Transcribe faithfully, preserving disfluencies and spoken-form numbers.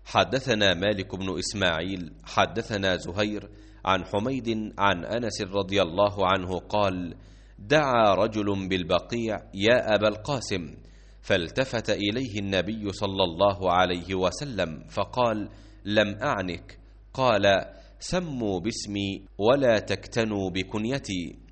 حدثنا مالك بن إسماعيل حدثنا زهير عن حميد عن أنس رضي الله عنه قال: دعا رجل بالبقيع يا أبا القاسم، فالتفت إليه النبي صلى الله عليه وسلم فقال: لم أعنك. قال: سموا باسمي ولا تكتنوا بكنيتي.